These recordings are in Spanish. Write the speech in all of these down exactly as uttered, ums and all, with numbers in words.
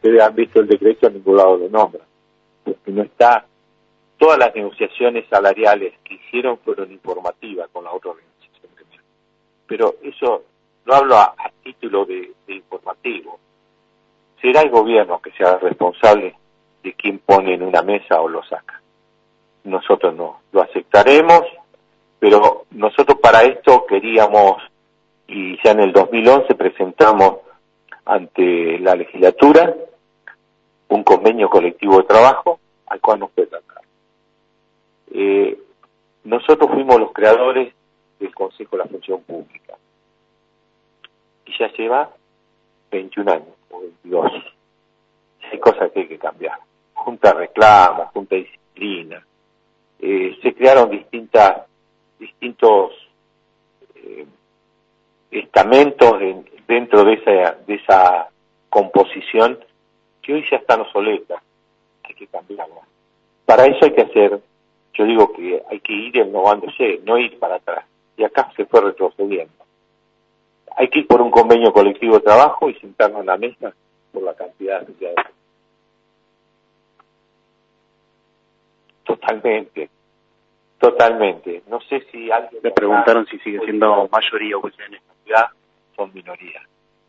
ustedes han visto el decreto, en ningún lado lo nombran, porque no está. Todas las negociaciones salariales que hicieron fueron informativas con la otra organización gremial, pero eso no hablo a, a título de, de informativo. Será el gobierno que sea responsable de quién pone en una mesa o lo saca. Nosotros no, lo aceptaremos, pero nosotros para esto queríamos, y ya en el dos mil once presentamos ante la legislatura un convenio colectivo de trabajo al cual nos fue tratado. Eh, nosotros fuimos los creadores del Consejo de la Función Pública y ya lleva veintiún años o veintidós. Hay cosas que hay que cambiar. Junta de reclamos, junta de disciplina. Eh, se crearon distintas distintos eh, estamentos en, dentro de esa de esa composición que hoy ya están obsoletas, hay que cambiarla. Para eso hay que hacer, yo digo que hay que ir innovándose, no ir para atrás, y acá se fue retrocediendo. Hay que ir por un convenio colectivo de trabajo y sentarnos en la mesa por la cantidad de sociedades. Totalmente, totalmente. No sé si alguien... Le preguntaron si sigue siendo mayoría o en esta ciudad, son minorías.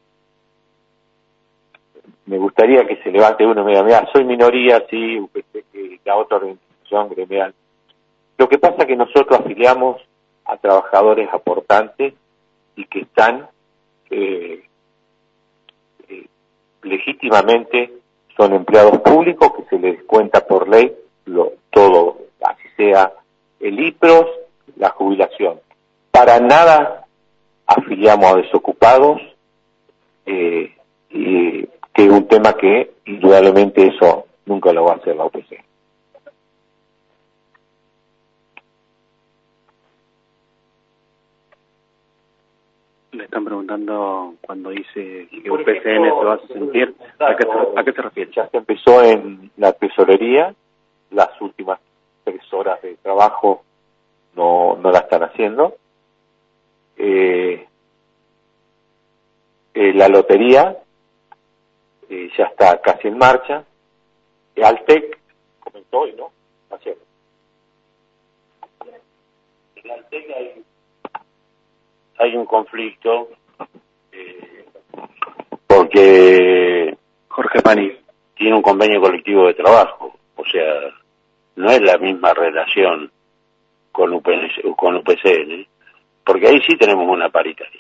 Me gustaría que se levante uno y me diga, mira, soy minoría, sí, que la otra organización gremial. Lo que pasa es que nosotros afiliamos a trabajadores aportantes y que están eh, eh, legítimamente, son empleados públicos que se les cuenta por ley lo, todo, así sea el I P R O S, la jubilación. Para nada afiliamos a desocupados, eh, y que es un tema que indudablemente eso nunca lo va a hacer la O P C. Le están preguntando cuando dice que U P C N se va a sentir, ¿a qué, se, ¿a qué se refiere? Ya se empezó en la tesorería, las últimas tres horas de trabajo no, no la están haciendo. Eh, eh, la lotería eh, ya está casi en marcha. Eh, Altec comentó hoy, ¿no? Ayer. En Altec hay, hay un conflicto eh, porque Jorge Pani tiene un convenio colectivo de trabajo, o sea, no es la misma relación con U P C, con U P C N, porque ahí sí tenemos una paritaria.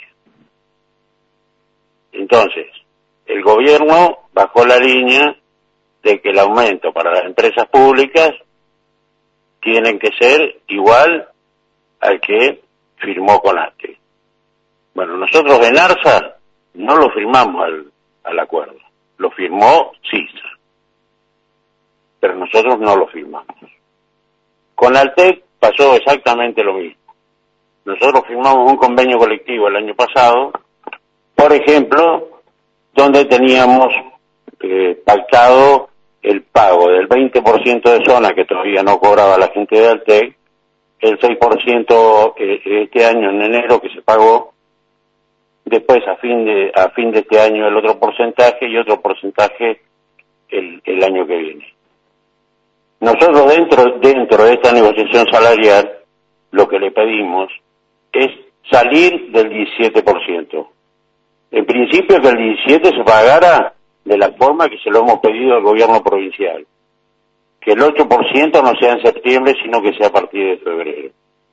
Entonces, el gobierno bajó la línea de que el aumento para las empresas públicas tienen que ser igual al que firmó con ATE. Bueno, nosotros en ARSA no lo firmamos al, al acuerdo, lo firmó CISA, pero nosotros no lo firmamos. Con Altec pasó exactamente lo mismo. Nosotros firmamos un convenio colectivo el año pasado, por ejemplo, donde teníamos eh, pactado el pago del veinte por ciento de zona que todavía no cobraba la gente de Altec, el seis por ciento eh, este año en enero que se pagó, después a fin de a fin de este año el otro porcentaje y otro porcentaje el, el año que viene. Nosotros dentro dentro de esta negociación salarial lo que le pedimos es salir del diecisiete por ciento. En principio que el diecisiete se pagara de la forma que se lo hemos pedido al gobierno provincial. Que el ocho por ciento no sea en septiembre, sino que sea a partir de febrero.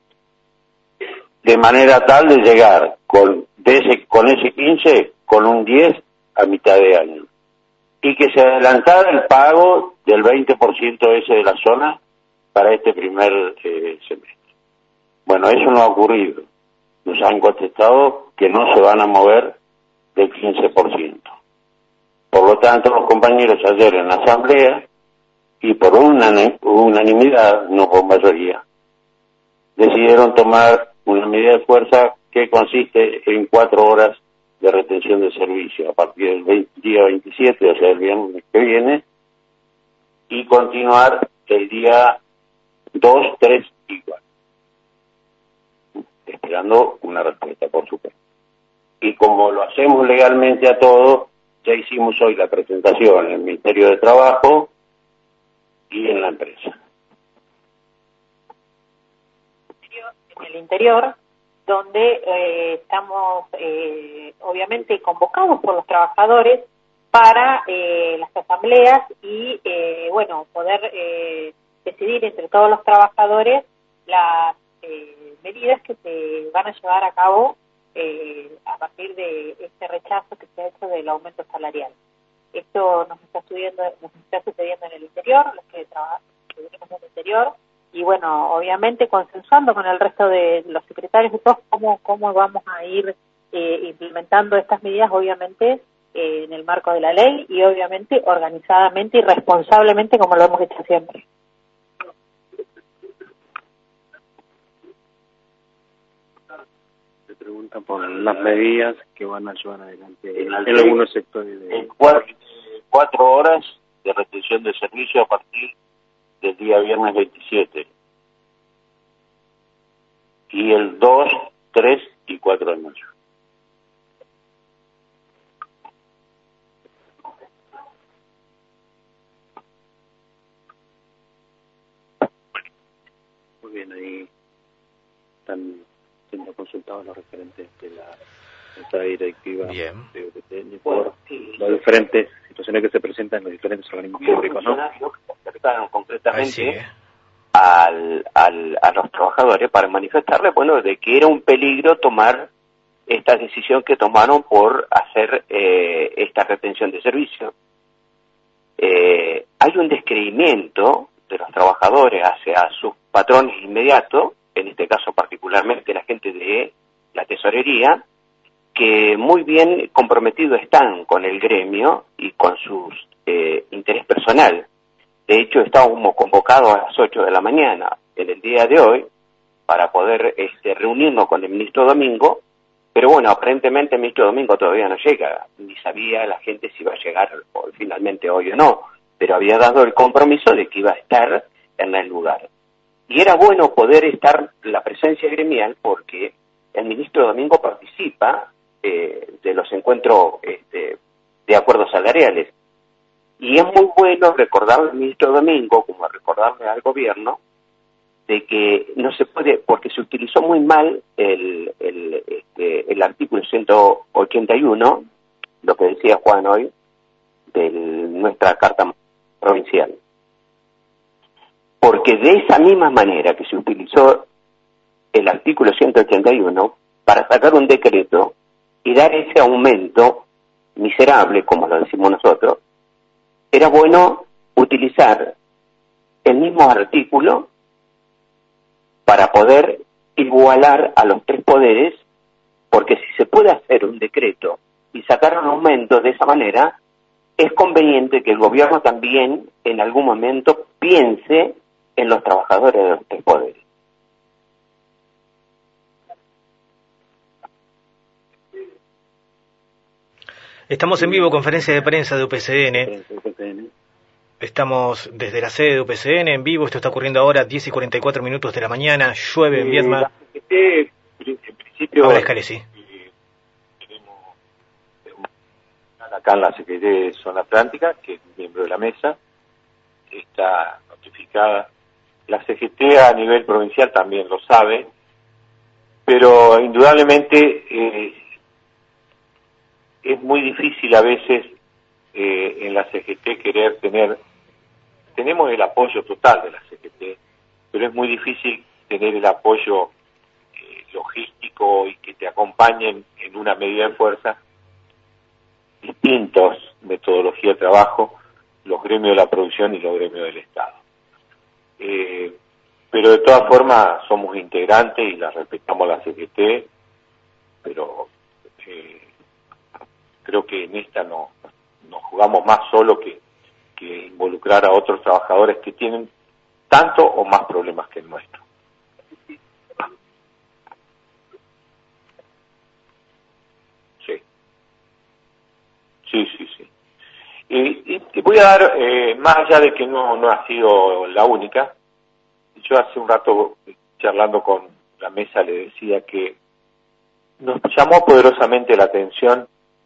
De manera tal de llegar con, de ese, con ese quince, con un diez a mitad de año. Y que se adelantara el pago del veinte por ciento ese de la zona para este primer eh, semestre. Bueno, eso no ha ocurrido. Nos han contestado que no se van a mover del quince por ciento. Por lo tanto, los compañeros ayer en la asamblea, y por una unanimidad, no por mayoría, decidieron tomar una medida de fuerza que consiste en cuatro horas de retención de servicio a partir del veinte, día veintisiete, o sea, el viernes que viene, y continuar el día dos, tres y cuatro. Esperando una respuesta, por supuesto. Y como lo hacemos legalmente a todos, Ya hicimos hoy la presentación en el Ministerio de Trabajo y en la empresa. En el interior, donde eh, estamos eh, obviamente convocados por los trabajadores para eh, las asambleas y, eh, bueno, poder eh, decidir entre todos los trabajadores las eh, medidas que se van a llevar a cabo eh, a partir de este rechazo que se ha hecho del aumento salarial. Esto nos está sucediendo, nos está sucediendo en el interior, los que trabajamos en el interior, y bueno, obviamente consensuando con el resto de los secretarios de todos cómo, cómo vamos a ir eh, implementando estas medidas, obviamente, eh, en el marco de la ley y obviamente organizadamente y responsablemente como lo hemos hecho siempre. Se pregunta por las medidas que van a llevar adelante en, en, en algunos sectores. De... En cuatro, cuatro horas de restricción de servicio a partir del día viernes veintisiete. Y el dos, tres y cuatro de mayo. Muy bien, ahí están siendo consultados los referentes de la esta directiva bien. de U P C N por sí, las diferentes situaciones que se presentan en los diferentes organismos públicos, ¿no? Acercaron concretamente sí, eh. al, al, a los trabajadores para manifestarles, bueno, de que era un peligro tomar esta decisión que tomaron por hacer eh, esta retención de servicio. Eh, hay un descreimiento de los trabajadores hacia sus patrones inmediatos, en este caso particularmente la gente de la tesorería, que muy bien comprometidos están con el gremio y con su eh, interés personal. De hecho, estábamos convocados a las ocho de la mañana en el día de hoy para poder este, reunirnos con el ministro Domingo, pero bueno, aparentemente el ministro Domingo todavía no llega, ni sabía la gente si iba a llegar o, finalmente hoy o no, pero había dado el compromiso de que iba a estar en el lugar. Y era bueno poder estar la presencia gremial porque el ministro Domingo participa eh, de los encuentros este, de acuerdos salariales. Y es muy bueno recordarle al ministro Domingo, como recordarle al gobierno, de que no se puede, porque se utilizó muy mal el, el, este, el artículo ciento ochenta y uno, lo que decía Juan hoy, de nuestra Carta Provincial. Porque de esa misma manera que se utilizó el artículo ciento ochenta y uno para sacar un decreto y dar ese aumento miserable, como lo decimos nosotros, era bueno utilizar el mismo artículo para poder igualar a los tres poderes, porque si se puede hacer un decreto y sacar un aumento de esa manera, es conveniente que el gobierno también en algún momento piense en los trabajadores de los tres poderes. Estamos en vivo, conferencia de prensa de U P C N. Estamos desde la sede de U P C N en vivo. Esto está ocurriendo ahora, diez y cuarenta y cuatro minutos de la mañana. Llueve en Viedma. En principio, Ahora Escalesi. Eh, tenemos acá en la Secretaría de Zona Atlántica, que es miembro de la mesa, está notificada. La C G T a nivel provincial también lo sabe, pero indudablemente eh, es muy difícil a veces eh, en la C G T querer tener, tenemos el apoyo total de la C G T, pero es muy difícil tener el apoyo eh, logístico y que te acompañen en una medida de fuerza, distintos metodología de trabajo, los gremios de la producción y los gremios del Estado. Eh, pero de todas formas somos integrantes y la respetamos a la C G T, pero eh, creo que en esta no, nos jugamos más solo que, que involucrar a otros trabajadores que tienen tanto o más problemas que el nuestro. Sí, sí, sí, sí. Y, y, y voy a dar, eh, más allá de que no, no ha sido la única, yo hace un rato charlando con la mesa le decía que nos llamó poderosamente la atención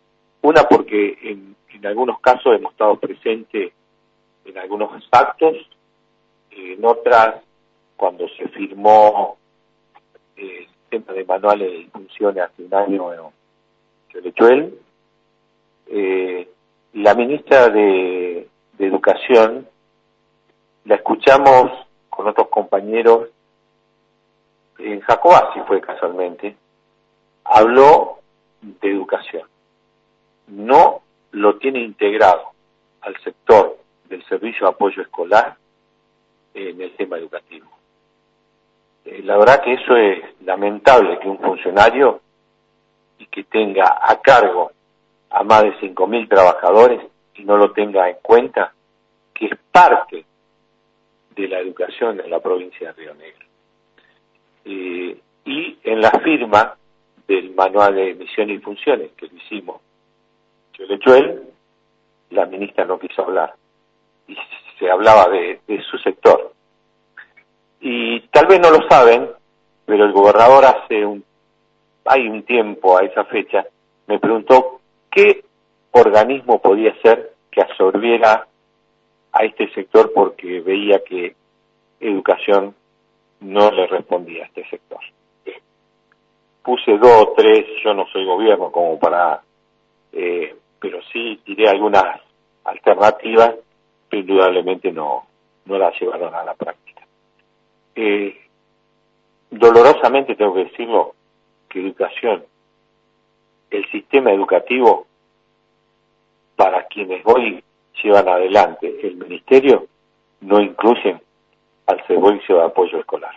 Una porque en, en algunos casos hemos estado presentes en algunos actos, en otras cuando se firmó eh, el tema de manuales de funciones hace un año, bueno, se lo echó él. Eh, la ministra de, de Educación, la escuchamos con otros compañeros en Jacobasi, fue casualmente, habló de educación. No lo tiene integrado al sector del servicio de apoyo escolar en el tema educativo. Eh, la verdad que eso es lamentable, que un funcionario y que tenga a cargo a más de cinco mil trabajadores y no lo tenga en cuenta, que es parte de la educación en la provincia de Río Negro. Eh, y en la firma del manual de misiones y funciones que lo hicimos, yo lo he hecho él, la ministra no quiso hablar y se hablaba de, de su sector. Y tal vez no lo saben, pero el gobernador hace un, hay un tiempo a esa fecha, me preguntó qué organismo podía ser que absorbiera a este sector porque veía que educación no le respondía a este sector. Puse dos o tres, yo no soy gobierno como para, eh, pero sí tiré algunas alternativas, pero indudablemente no, no las llevaron a la práctica. Eh, dolorosamente tengo que decirlo, que educación, el sistema educativo, para quienes hoy llevan adelante el ministerio, no incluyen al servicio de apoyo escolar.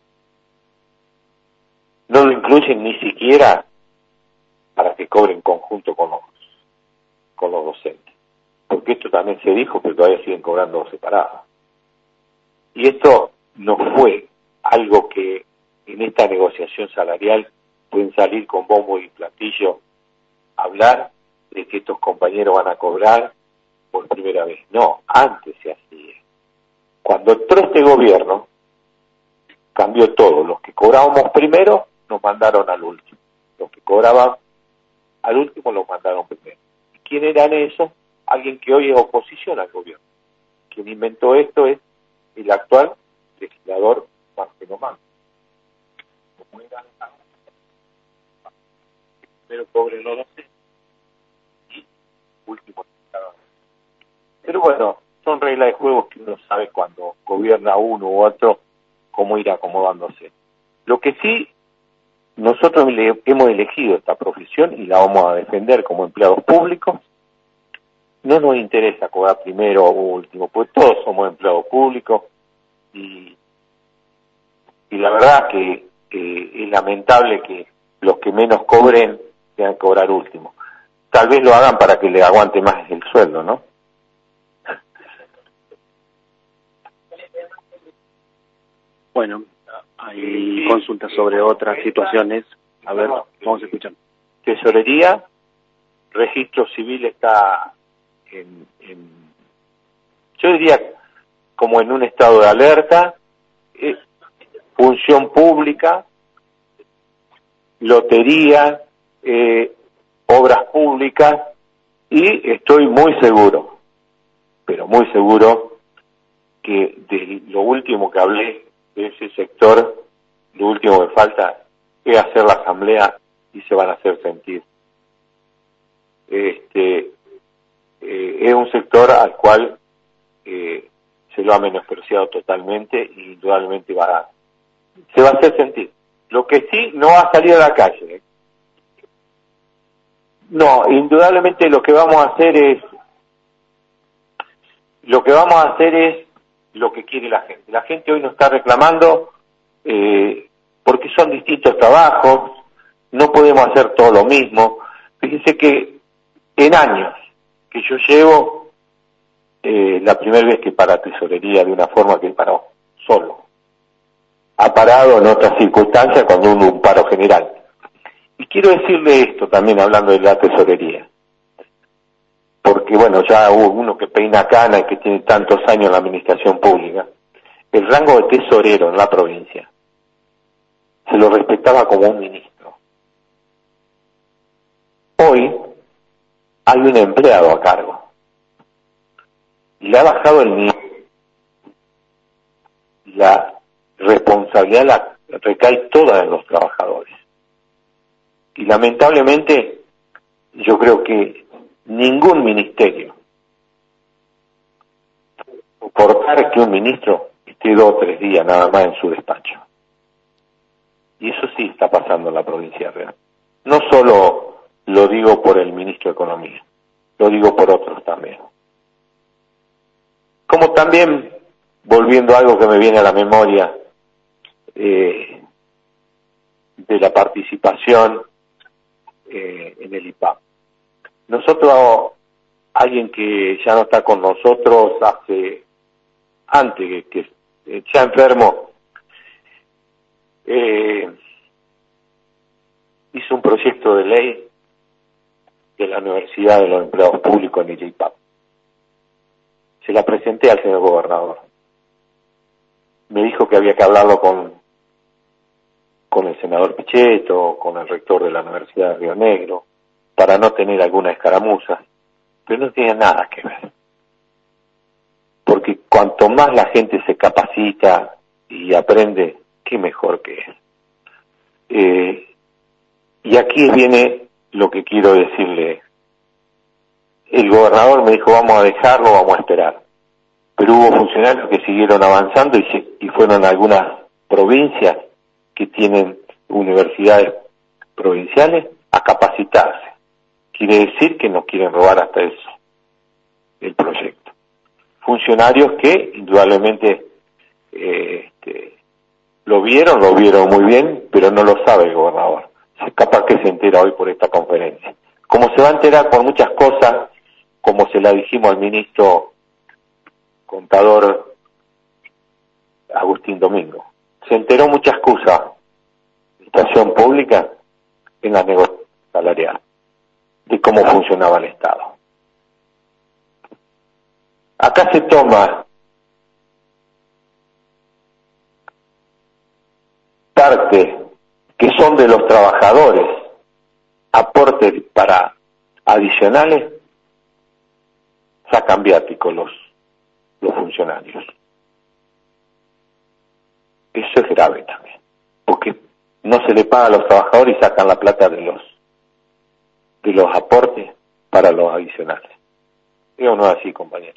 No lo incluyen ni siquiera para que cobren conjunto con los, con los docentes. Porque esto también se dijo, pero todavía siguen cobrando separados. Y esto no fue algo que en esta negociación salarial pueden salir con bombo y platillo a hablar de que estos compañeros van a cobrar por primera vez. No, antes se hacía. Cuando entró este gobierno, cambió todo. Los que cobrábamos primero, nos mandaron al último. Los que cobraban al último, los mandaron primero. ¿Y quién eran esos? Alguien que hoy es oposición al gobierno. Quien inventó esto es el actual legislador Marcelo Mann. Como era primero cobren los docentes y último. Pero bueno, son reglas de juego que uno sabe cuando gobierna uno u otro cómo ir acomodándose. Lo que sí, nosotros hemos elegido esta profesión y la vamos a defender como empleados públicos. No nos interesa cobrar primero o último, pues todos somos empleados públicos y, y la verdad que eh, es lamentable que los que menos cobren tengan que cobrar último. Tal vez lo hagan para que le aguante más el sueldo, ¿no? Bueno, hay consultas sobre otras situaciones. A ver, vamos a escuchar. Tesorería, registro civil está en, en yo diría como en un estado de alerta, eh, función pública, lotería, eh, obras públicas, y estoy muy seguro, pero muy seguro que de lo último que hablé de ese sector, lo último que falta es hacer la asamblea y se van a hacer sentir. Este eh, es un sector al cual eh, se lo ha menospreciado totalmente y indudablemente va a, se va a hacer sentir. Lo que sí, no va a salir a la calle. ¿eh? No, indudablemente lo que vamos a hacer es lo que vamos a hacer es lo que quiere la gente. La gente hoy nos está reclamando eh, porque son distintos trabajos, no podemos hacer todo lo mismo. Fíjense que en años que yo llevo, eh, la primera vez que para tesorería de una forma que paró solo. Ha parado en otras circunstancias cuando hubo un paro general. Y quiero decirle esto también hablando de la tesorería. Porque bueno, ya hubo uno que peina cana y que tiene tantos años en la administración pública. El rango de tesorero en la provincia se lo respetaba como un ministro. Hoy hay un empleado a cargo. Y le ha bajado el nivel. La responsabilidad la recae toda en los trabajadores. Y lamentablemente, yo creo que ningún ministerio soportar que un ministro esté dos o tres días nada más en su despacho. Y eso sí está pasando en la provincia de Real. No solo lo digo por el ministro de Economía, lo digo por otros también. Como también, volviendo a algo que me viene a la memoria, eh, de la participación eh, en el I P A P. Nosotros, alguien que ya no está con nosotros hace, antes que, que ya enfermo, eh, hizo un proyecto de ley de la Universidad de los Empleados Públicos en el I P A P. Se la presenté al señor gobernador. Me dijo que había que hablarlo con, con el senador Pichetto, con el rector de la Universidad de Río Negro, para no tener alguna escaramuza, pero no tiene nada que ver. Porque cuanto más la gente se capacita y aprende, qué mejor que es. Eh, y aquí viene lo que quiero decirle. El gobernador me dijo, vamos a dejarlo, vamos a esperar. Pero hubo funcionarios que siguieron avanzando y, se, y fueron a algunas provincias que tienen universidades provinciales a capacitarse. Quiere decir que no quieren robar hasta eso el proyecto. Funcionarios que indudablemente eh, este, lo vieron, lo vieron muy bien, pero no lo sabe el gobernador. Es capaz que se entera hoy por esta conferencia. Como se va a enterar por muchas cosas, como se la dijimos al ministro contador Agustín Domingo. Se enteró muchas cosas de estación pública en la negociación salarial, de cómo funcionaba el Estado. Acá se toma parte que son de los trabajadores, aportes para adicionales, sacan viáticos los, los funcionarios. Eso es grave también, porque no se le paga a los trabajadores y sacan la plata de los de los aportes para los adicionales. ¿O no es así, compañero?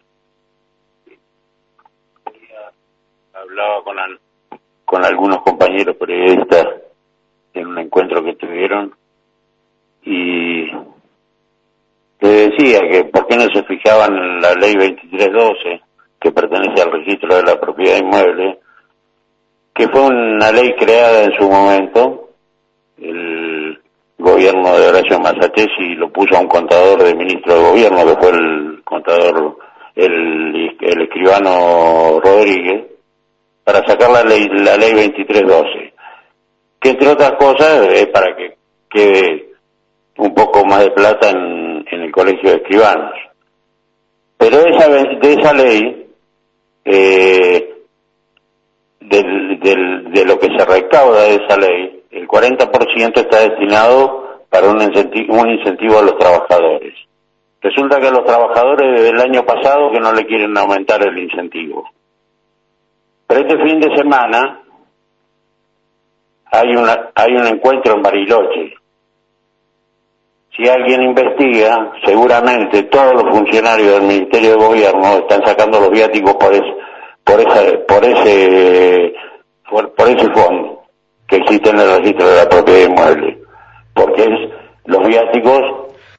Hablaba con, al, con algunos compañeros periodistas en un encuentro que tuvieron y le decía que por qué no se fijaban en la ley veintitrés doce, que pertenece al registro de la propiedad inmueble, que fue una ley creada en su momento, el gobierno de Horacio Massachesi lo puso a un contador de ministro de gobierno, que fue el contador, el, el escribano Rodríguez, para sacar la ley, la ley veintitrés doce, que entre otras cosas es para que quede un poco más de plata en, en el colegio de escribanos. Pero esa, de esa ley, eh, del, del, de lo que se recauda de esa ley, el cuarenta por ciento está destinado para un incentivo, un incentivo a los trabajadores. Resulta que a los trabajadores desde el año pasado que no le quieren aumentar el incentivo. Pero este fin de semana hay una hay un encuentro en Bariloche. Si alguien investiga, seguramente todos los funcionarios del Ministerio de Gobierno están sacando los viáticos por ese por esa por ese por, por ese fondo que existe en el registro de la propiedad inmueble, porque es los viáticos